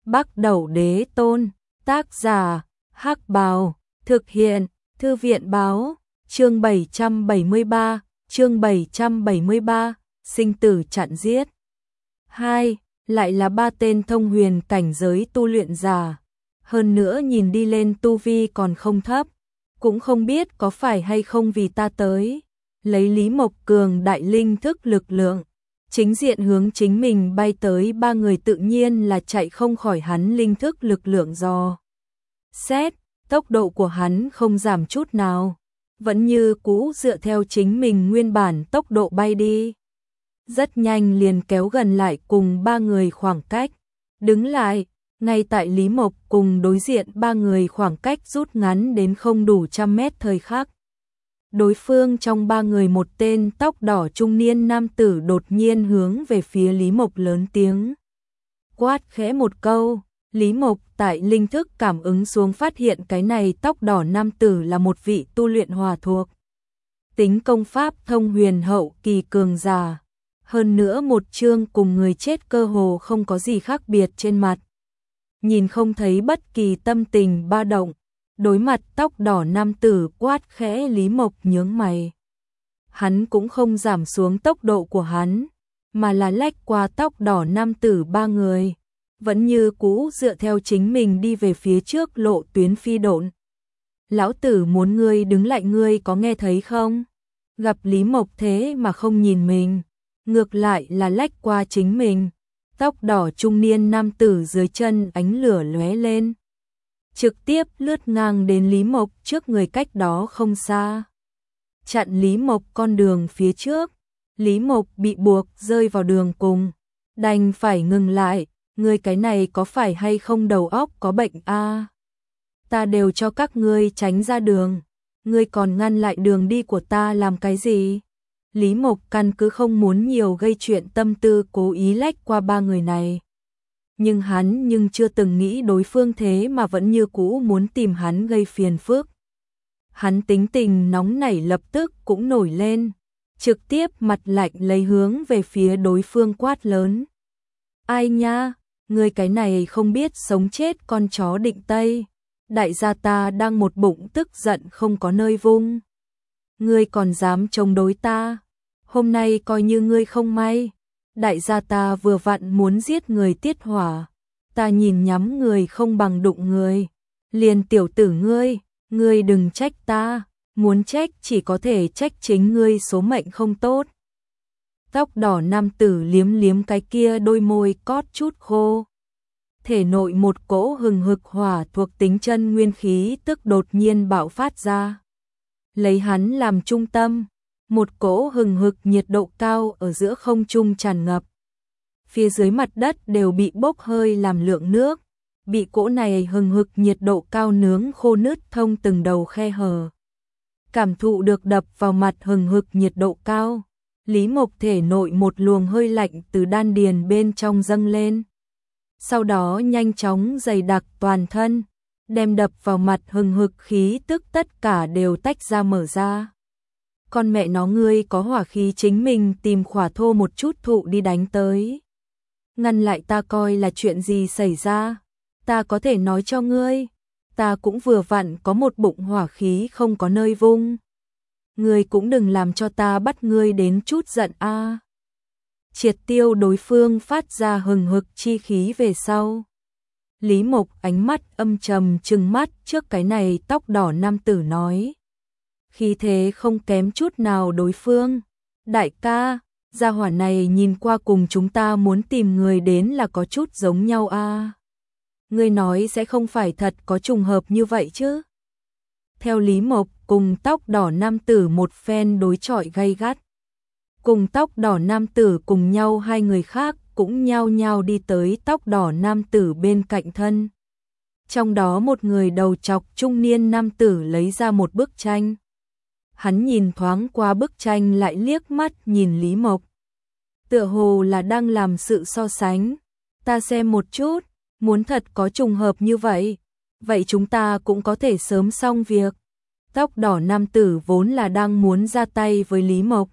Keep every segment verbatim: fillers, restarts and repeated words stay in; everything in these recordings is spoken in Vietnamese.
Bắc Đẩu Đế Tôn, tác giả, Hắc Bào, thực hiện, Thư viện báo, chương bảy trăm bảy mươi ba, chương bảy trăm bảy mươi ba, sinh tử chặn giết. Hai, lại là ba tên thông huyền cảnh giới tu luyện giả, hơn nữa nhìn đi lên tu vi còn không thấp, cũng không biết có phải hay không vì ta tới, lấy Lý Mộc Cường đại linh thức lực lượng, chính diện hướng chính mình bay tới ba người tự nhiên là chạy không khỏi hắn linh thức lực lượng do. Xét, tốc độ của hắn không giảm chút nào, vẫn như cũ dựa theo chính mình nguyên bản tốc độ bay đi. Rất nhanh liền kéo gần lại cùng ba người khoảng cách, đứng lại, ngay tại Lý Mộc cùng đối diện ba người khoảng cách rút ngắn đến không đủ trăm mét thời khắc. Đối phương trong ba người một tên tóc đỏ trung niên nam tử đột nhiên hướng về phía Lý Mộc lớn tiếng. Quát khẽ một câu, Lý Mộc tại linh thức cảm ứng xuống phát hiện cái này tóc đỏ nam tử là một vị tu luyện hòa thuộc. Tính công pháp thông huyền hậu kỳ cường giả, hơn nữa một chương cùng người chết cơ hồ không có gì khác biệt trên mặt. Nhìn không thấy bất kỳ tâm tình ba động. Đối mặt tóc đỏ nam tử quát khẽ Lý Mộc nhướng mày. Hắn cũng không giảm xuống tốc độ của hắn, mà là lách qua tóc đỏ nam tử ba người, vẫn như cũ dựa theo chính mình đi về phía trước lộ tuyến phi độn. Lão tử muốn ngươi đứng lại, ngươi có nghe thấy không? Gặp Lý Mộc thế mà không nhìn mình, ngược lại là lách qua chính mình. Tóc đỏ trung niên nam tử dưới chân ánh lửa lóe lên, trực tiếp lướt ngang đến Lý Mộc trước người cách đó không xa. Chặn Lý Mộc con đường phía trước, Lý Mộc bị buộc rơi vào đường cùng, đành phải ngừng lại, ngươi cái này có phải hay không đầu óc có bệnh a? À? Ta đều cho các ngươi tránh ra đường, ngươi còn ngăn lại đường đi của ta làm cái gì? Lý Mộc căn cứ không muốn nhiều gây chuyện tâm tư cố ý lách qua ba người này. Nhưng hắn nhưng chưa từng nghĩ đối phương thế mà vẫn như cũ muốn tìm hắn gây phiền phức. Hắn tính tình nóng nảy lập tức cũng nổi lên, trực tiếp mặt lạnh lấy hướng về phía đối phương quát lớn. Ai nha, ngươi cái này không biết sống chết con chó định Tây, đại gia ta đang một bụng tức giận không có nơi vung. Ngươi còn dám chống đối ta, hôm nay coi như ngươi không may. Đại gia ta vừa vặn muốn giết người tiết hỏa, ta nhìn nhắm người không bằng đụng người, liền tiểu tử ngươi, ngươi đừng trách ta, muốn trách chỉ có thể trách chính ngươi số mệnh không tốt. Tóc đỏ nam tử liếm liếm cái kia đôi môi cót chút khô. Thể nội một cỗ hừng hực hỏa thuộc tính chân nguyên khí tức đột nhiên bạo phát ra. Lấy hắn làm trung tâm, một cỗ hừng hực nhiệt độ cao ở giữa không trung tràn ngập. Phía dưới mặt đất đều bị bốc hơi làm lượng nước, bị cỗ này hừng hực nhiệt độ cao nướng khô nứt thông từng đầu khe hở. Cảm thụ được đập vào mặt hừng hực nhiệt độ cao, Lý Mộc thể nội một luồng hơi lạnh từ đan điền bên trong dâng lên. Sau đó nhanh chóng dày đặc toàn thân, đem đập vào mặt hừng hực khí tức tất cả đều tách ra mở ra. Con mẹ nó, ngươi có hỏa khí chính mình tìm khỏa thô một chút thụ đi đánh tới. Ngăn lại ta coi là chuyện gì xảy ra, ta có thể nói cho ngươi, ta cũng vừa vặn có một bụng hỏa khí không có nơi vung. Ngươi cũng đừng làm cho ta bắt ngươi đến chút giận a. À. Triệt tiêu đối phương phát ra hừng hực chi khí về sau. Lý Mộc ánh mắt âm trầm trừng mắt trước cái này tóc đỏ nam tử nói. Khí thế không kém chút nào đối phương. Đại ca, gia hỏa này nhìn qua cùng chúng ta muốn tìm người đến là có chút giống nhau a. À. Ngươi nói sẽ không phải thật có trùng hợp như vậy chứ? Theo Lý Mộc cùng tóc đỏ nam tử một phen đối chọi gay gắt. Cùng tóc đỏ nam tử cùng nhau hai người khác cũng nhao nhao đi tới tóc đỏ nam tử bên cạnh thân. Trong đó một người đầu trọc trung niên nam tử lấy ra một bức tranh. Hắn nhìn thoáng qua bức tranh lại liếc mắt nhìn Lý Mộc. Tựa hồ là đang làm sự so sánh. Ta xem một chút, muốn thật có trùng hợp như vậy, vậy chúng ta cũng có thể sớm xong việc. Tóc đỏ nam tử vốn là đang muốn ra tay với Lý Mộc.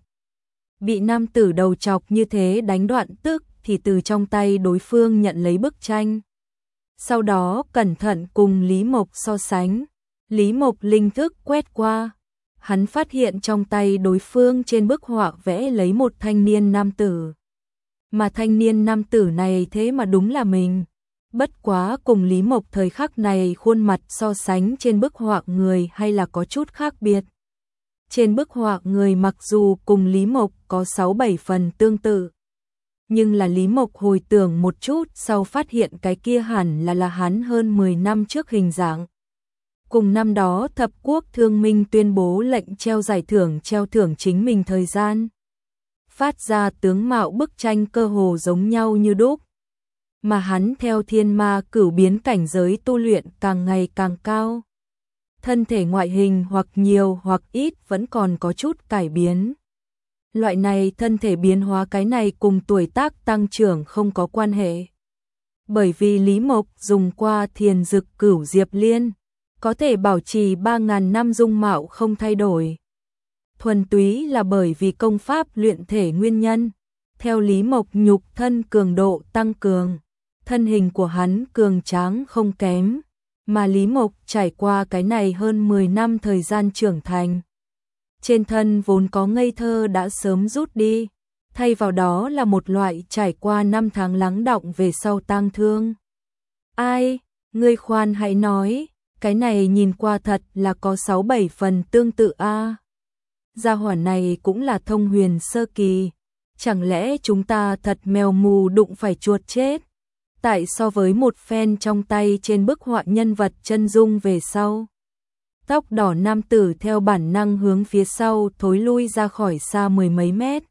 Bị nam tử đầu chọc như thế đánh đoạn tức thì từ trong tay đối phương nhận lấy bức tranh. Sau đó cẩn thận cùng Lý Mộc so sánh. Lý Mộc linh thức quét qua. Hắn phát hiện trong tay đối phương trên bức họa vẽ lấy một thanh niên nam tử. Mà thanh niên nam tử này thế mà đúng là mình. Bất quá cùng Lý Mộc thời khắc này khuôn mặt so sánh trên bức họa người hay là có chút khác biệt. Trên bức họa người mặc dù cùng Lý Mộc có sáu bảy phần tương tự. Nhưng là Lý Mộc hồi tưởng một chút sau phát hiện cái kia hẳn là là hắn hơn mười năm trước hình dạng. Cùng năm đó thập quốc thương minh tuyên bố lệnh treo giải thưởng treo thưởng chính mình thời gian. Phát ra tướng mạo bức tranh cơ hồ giống nhau như đúc. Mà hắn theo thiên ma cửu biến cảnh giới tu luyện càng ngày càng cao. Thân thể ngoại hình hoặc nhiều hoặc ít vẫn còn có chút cải biến. Loại này thân thể biến hóa cái này cùng tuổi tác tăng trưởng không có quan hệ. Bởi vì Lý Mộc dùng qua thiền dực cửu diệp liên, có thể bảo trì ba ngàn năm dung mạo không thay đổi. Thuần túy là bởi vì công pháp luyện thể nguyên nhân. Theo Lý Mộc nhục thân cường độ tăng cường, thân hình của hắn cường tráng không kém, mà Lý Mộc trải qua cái này hơn mười năm thời gian trưởng thành. Trên thân vốn có ngây thơ đã sớm rút đi, thay vào đó là một loại trải qua năm tháng lắng đọng về sau tang thương. Ai, ngươi khoan hãy nói, cái này nhìn qua thật là có sáu bảy phần tương tự a. Gia hỏa này cũng là thông huyền sơ kỳ, chẳng lẽ chúng ta thật mèo mù đụng phải chuột chết? Tại so với một phen trong tay trên bức họa nhân vật chân dung về sau. Tóc đỏ nam tử theo bản năng hướng phía sau thối lui ra khỏi xa mười mấy mét.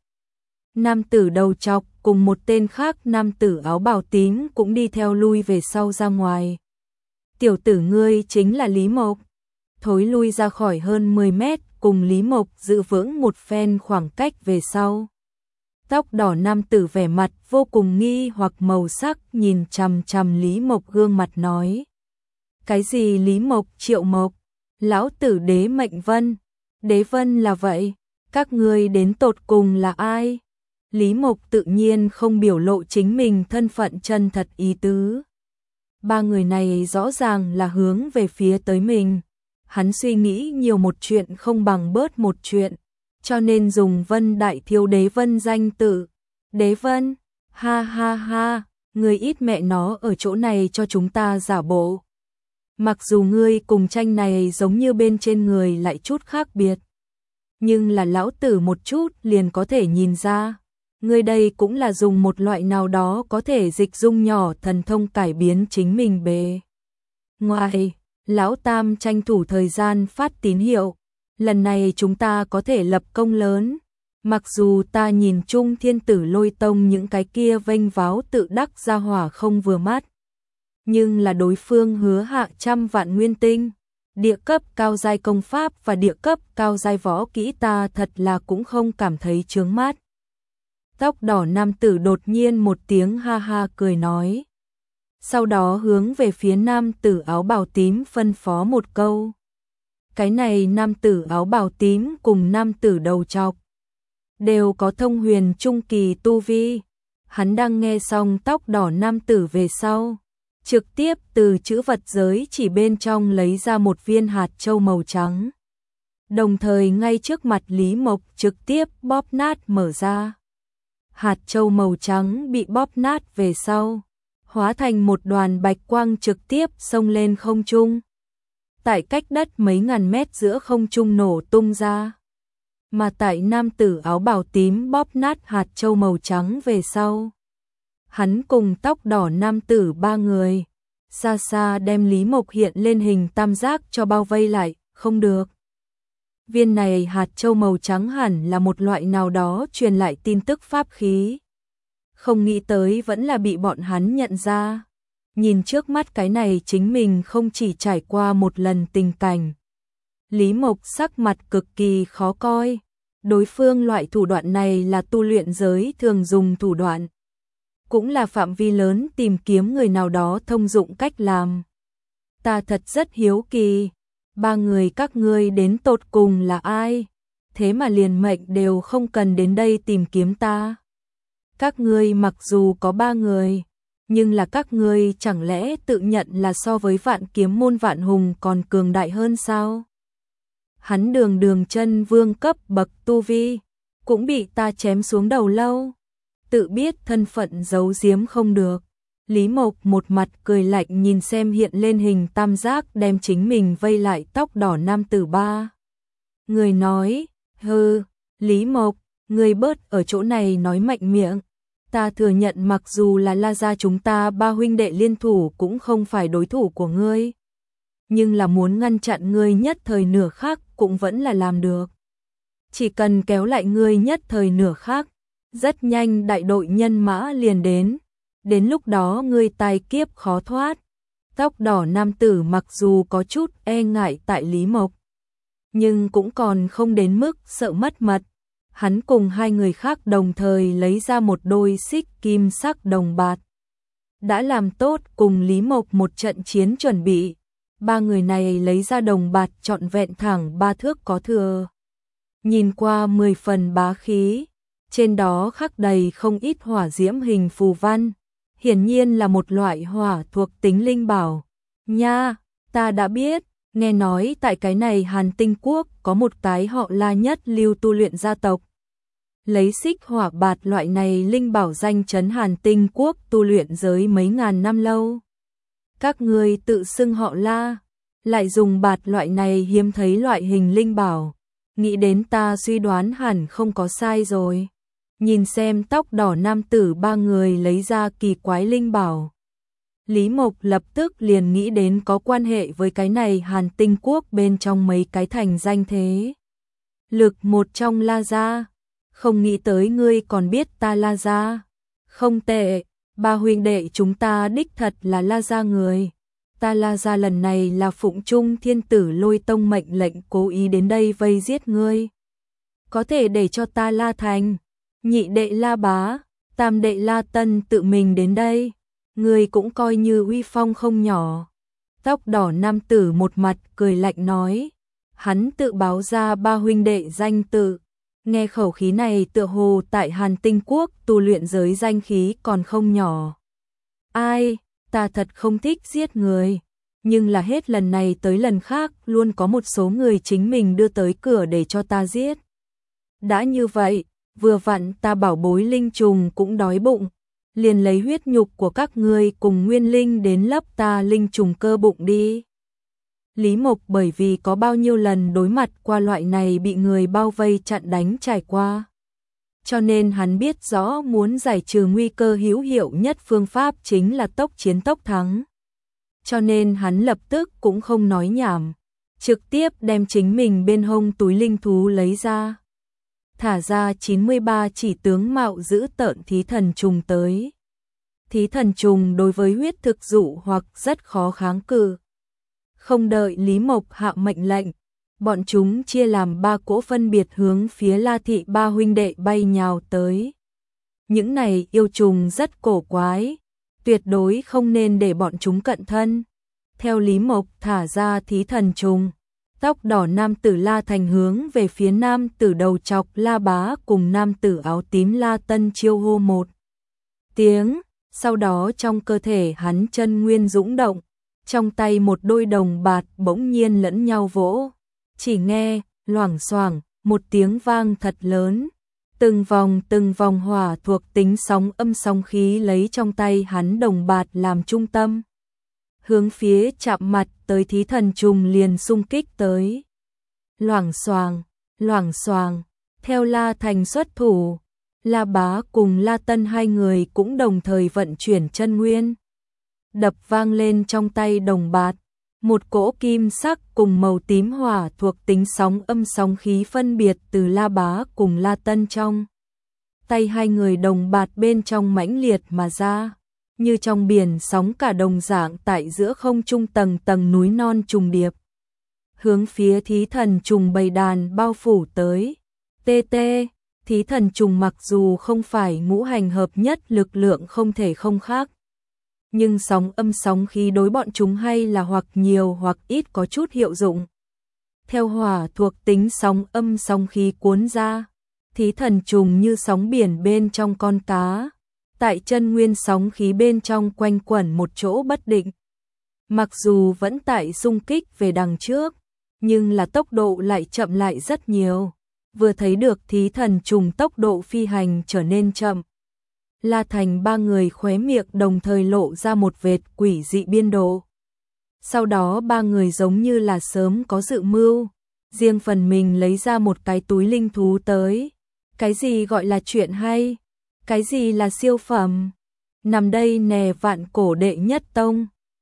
Nam tử đầu trọc cùng một tên khác nam tử áo bào tím cũng đi theo lui về sau ra ngoài. Tiểu tử ngươi chính là Lý Mộc. Thối lui ra khỏi hơn mười mét cùng Lý Mộc giữ vững một phen khoảng cách về sau. Tóc đỏ nam tử vẻ mặt vô cùng nghi hoặc màu sắc nhìn chằm chằm Lý Mộc gương mặt nói. Cái gì Lý Mộc Triệu Mộc? Lão tử Đế Mệnh Vân. Đế Vân là vậy, các ngươi đến tột cùng là ai? Lý Mộc tự nhiên không biểu lộ chính mình thân phận chân thật ý tứ. Ba người này rõ ràng là hướng về phía tới mình. Hắn suy nghĩ nhiều một chuyện không bằng bớt một chuyện, cho nên dùng Vân Đại Thiếu Đế Vân danh tự. Đế Vân, ha ha ha, người ít mẹ nó ở chỗ này cho chúng ta giả bộ. Mặc dù ngươi cùng tranh này giống như bên trên người lại chút khác biệt, nhưng là lão tử một chút liền có thể nhìn ra. Ngươi đây cũng là dùng một loại nào đó có thể dịch dung nhỏ thần thông cải biến chính mình bề ngoài. Lão Tam tranh thủ thời gian phát tín hiệu. Lần này chúng ta có thể lập công lớn. Mặc dù ta nhìn chung Thiên Tử Lôi Tông những cái kia vênh váo tự đắc ra hỏa không vừa mắt. Nhưng là đối phương hứa hạ trăm vạn nguyên tinh. Địa cấp cao giai công pháp và địa cấp cao giai võ kỹ ta thật là cũng không cảm thấy chướng mắt. Tóc đỏ nam tử đột nhiên một tiếng ha ha cười nói. Sau đó hướng về phía nam tử áo bào tím phân phó một câu. Cái này nam tử áo bào tím cùng nam tử đầu trọc đều có thông huyền trung kỳ tu vi. Hắn đang nghe xong tóc đỏ nam tử về sau, trực tiếp từ chữ vật giới chỉ bên trong lấy ra một viên hạt châu màu trắng. Đồng thời ngay trước mặt Lý Mộc trực tiếp bóp nát mở ra. Hạt châu màu trắng bị bóp nát về sau, hóa thành một đoàn bạch quang trực tiếp xông lên không trung. Tại cách đất mấy ngàn mét giữa không trung nổ tung ra. Mà tại nam tử áo bào tím bóp nát hạt châu màu trắng về sau, hắn cùng tóc đỏ nam tử ba người, xa xa đem Lý Mộc hiện lên hình tam giác cho bao vây lại, không được. Viên này hạt châu màu trắng hẳn là một loại nào đó truyền lại tin tức pháp khí. Không nghĩ tới vẫn là bị bọn hắn nhận ra. Nhìn trước mắt cái này chính mình không chỉ trải qua một lần tình cảnh. Lý Mộc sắc mặt cực kỳ khó coi. Đối phương loại thủ đoạn này là tu luyện giới thường dùng thủ đoạn. Cũng là phạm vi lớn tìm kiếm người nào đó thông dụng cách làm. Ta thật rất hiếu kỳ. Ba người các ngươi đến tột cùng là ai? Thế mà liền mệnh đều không cần đến đây tìm kiếm ta. Các ngươi mặc dù có ba người, Nhưng là các ngươi chẳng lẽ tự nhận là so với Vạn Kiếm môn Vạn Hùng còn cường đại hơn sao? Hắn đường đường chân vương cấp bậc tu vi, cũng bị ta chém xuống đầu lâu. Tự biết thân phận giấu giếm không được. Lý Mộc một mặt cười lạnh nhìn xem hiện lên hình tam giác đem chính mình vây lại tóc đỏ nam tử ba. Người nói, hừ, Lý Mộc, người bớt ở chỗ này nói mạnh miệng. Ta thừa nhận mặc dù là La gia chúng ta ba huynh đệ liên thủ cũng không phải đối thủ của ngươi. Nhưng là muốn ngăn chặn ngươi nhất thời nửa khắc cũng vẫn là làm được. Chỉ cần kéo lại ngươi nhất thời nửa khắc, rất nhanh đại đội nhân mã liền đến. Đến lúc đó ngươi tai kiếp khó thoát. Tóc đỏ nam tử mặc dù có chút e ngại tại Lý Mộc, nhưng cũng còn không đến mức sợ mất mật. Hắn cùng hai người khác đồng thời lấy ra một đôi xích kim sắc đồng bạt. Đã làm tốt cùng Lý Mộc một trận chiến chuẩn bị. Ba người này lấy ra đồng bạt trọn vẹn thẳng ba thước có thừa. Nhìn qua mười phần bá khí. Trên đó khắc đầy không ít hỏa diễm hình phù văn. Hiển nhiên là một loại hỏa thuộc tính linh bảo. Nha, ta đã biết, nghe nói tại cái này Hàn Tinh Quốc có một cái họ La nhất lưu tu luyện gia tộc. Lấy xích hỏa bạt loại này linh bảo danh chấn Hàn Tinh Quốc tu luyện giới mấy ngàn năm lâu. Các ngươi tự xưng họ La, lại dùng bạt loại này hiếm thấy loại hình linh bảo. Nghĩ đến ta suy đoán hẳn không có sai rồi. Nhìn xem tóc đỏ nam tử ba người lấy ra kỳ quái linh bảo. Lý Mộc lập tức liền nghĩ đến có quan hệ với cái này Hàn Tinh Quốc bên trong mấy cái thành danh thế. Lực một trong La gia, không nghĩ tới ngươi còn biết ta La gia. Không tệ, ba huynh đệ chúng ta đích thật là La gia người. Ta La gia lần này là phụng trung thiên tử Lôi Tông mệnh lệnh cố ý đến đây vây giết ngươi. Có thể để cho ta La Thành, nhị đệ La Bá, tam đệ La Tân tự mình đến đây. Ngươi cũng coi như uy phong không nhỏ. Tóc đỏ nam tử một mặt cười lạnh nói. Hắn tự báo ra ba huynh đệ danh tự. Nghe khẩu khí này tựa hồ tại Hàn Tinh Quốc tu luyện giới danh khí còn không nhỏ. Ai, ta thật không thích giết người. Nhưng là hết lần này tới lần khác luôn có một số người chính mình đưa tới cửa để cho ta giết. Đã như vậy, vừa vặn ta bảo bối linh trùng cũng đói bụng. Liền lấy huyết nhục của các ngươi cùng nguyên linh đến lấp ta linh trùng cơ bụng đi. Lý Mộc bởi vì có bao nhiêu lần đối mặt qua loại này bị người bao vây chặn đánh trải qua. Cho nên hắn biết rõ muốn giải trừ nguy cơ hữu hiệu nhất phương pháp chính là tốc chiến tốc thắng. Cho nên hắn lập tức cũng không nói nhảm, trực tiếp đem chính mình bên hông túi linh thú lấy ra. Thả ra chín mươi ba chỉ tướng mạo giữ tợn thí thần trùng tới. Thí thần trùng đối với huyết thực dụ hoặc rất khó kháng cự. Không đợi Lý Mộc hạ mệnh lệnh, bọn chúng chia làm ba cỗ phân biệt hướng phía La thị ba huynh đệ bay nhào tới. Những này yêu trùng rất cổ quái, tuyệt đối không nên để bọn chúng cận thân. Theo Lý Mộc thả ra thí thần trùng, tóc đỏ nam tử La Thành hướng về phía nam tử đầu chọc La Bá cùng nam tử áo tím La Tân chiêu hô một tiếng, sau đó trong cơ thể hắn chân nguyên dũng động, trong tay một đôi đồng bạt bỗng nhiên lẫn nhau vỗ, chỉ nghe loảng xoảng một tiếng vang thật lớn, từng vòng từng vòng hỏa thuộc tính sóng âm sóng khí lấy trong tay hắn đồng bạt làm trung tâm. Hướng phía chạm mặt tới thí thần trùng liền xung kích tới. Loảng xoàng, loảng xoàng, theo La Thành xuất thủ, La Bá cùng La Tân hai người cũng đồng thời vận chuyển chân nguyên. Đập vang lên trong tay đồng bạt, một cỗ kim sắc cùng màu tím hỏa thuộc tính sóng âm sóng khí phân biệt từ La Bá cùng La Tân trong. Tay hai người đồng bạt bên trong mãnh liệt mà ra. Như trong biển sóng cả đồng dạng tại giữa không trung tầng tầng núi non trùng điệp. Hướng phía thí thần trùng bầy đàn bao phủ tới. Tê tê, thí thần trùng mặc dù không phải ngũ hành hợp nhất lực lượng không thể không khác. Nhưng sóng âm sóng khí đối bọn chúng hay là hoặc nhiều hoặc ít có chút hiệu dụng. Theo hỏa thuộc tính sóng âm sóng khí cuốn ra, thí thần trùng như sóng biển bên trong con cá. tại chân nguyên sóng khí bên trong quanh quẩn một chỗ bất định. Mặc dù vẫn tại xung kích về đằng trước, nhưng là tốc độ lại chậm lại rất nhiều. Vừa thấy được thí thần trùng tốc độ phi hành trở nên chậm. La Thành ba người khóe miệng đồng thời lộ ra một vệt quỷ dị biên độ. Sau đó ba người giống như là sớm có dự mưu, riêng phần mình lấy ra một cái túi linh thú tới. Cái gì gọi là chuyện hay? Cái gì là siêu phẩm? Nằm đây nè, vạn cổ đệ nhất tông,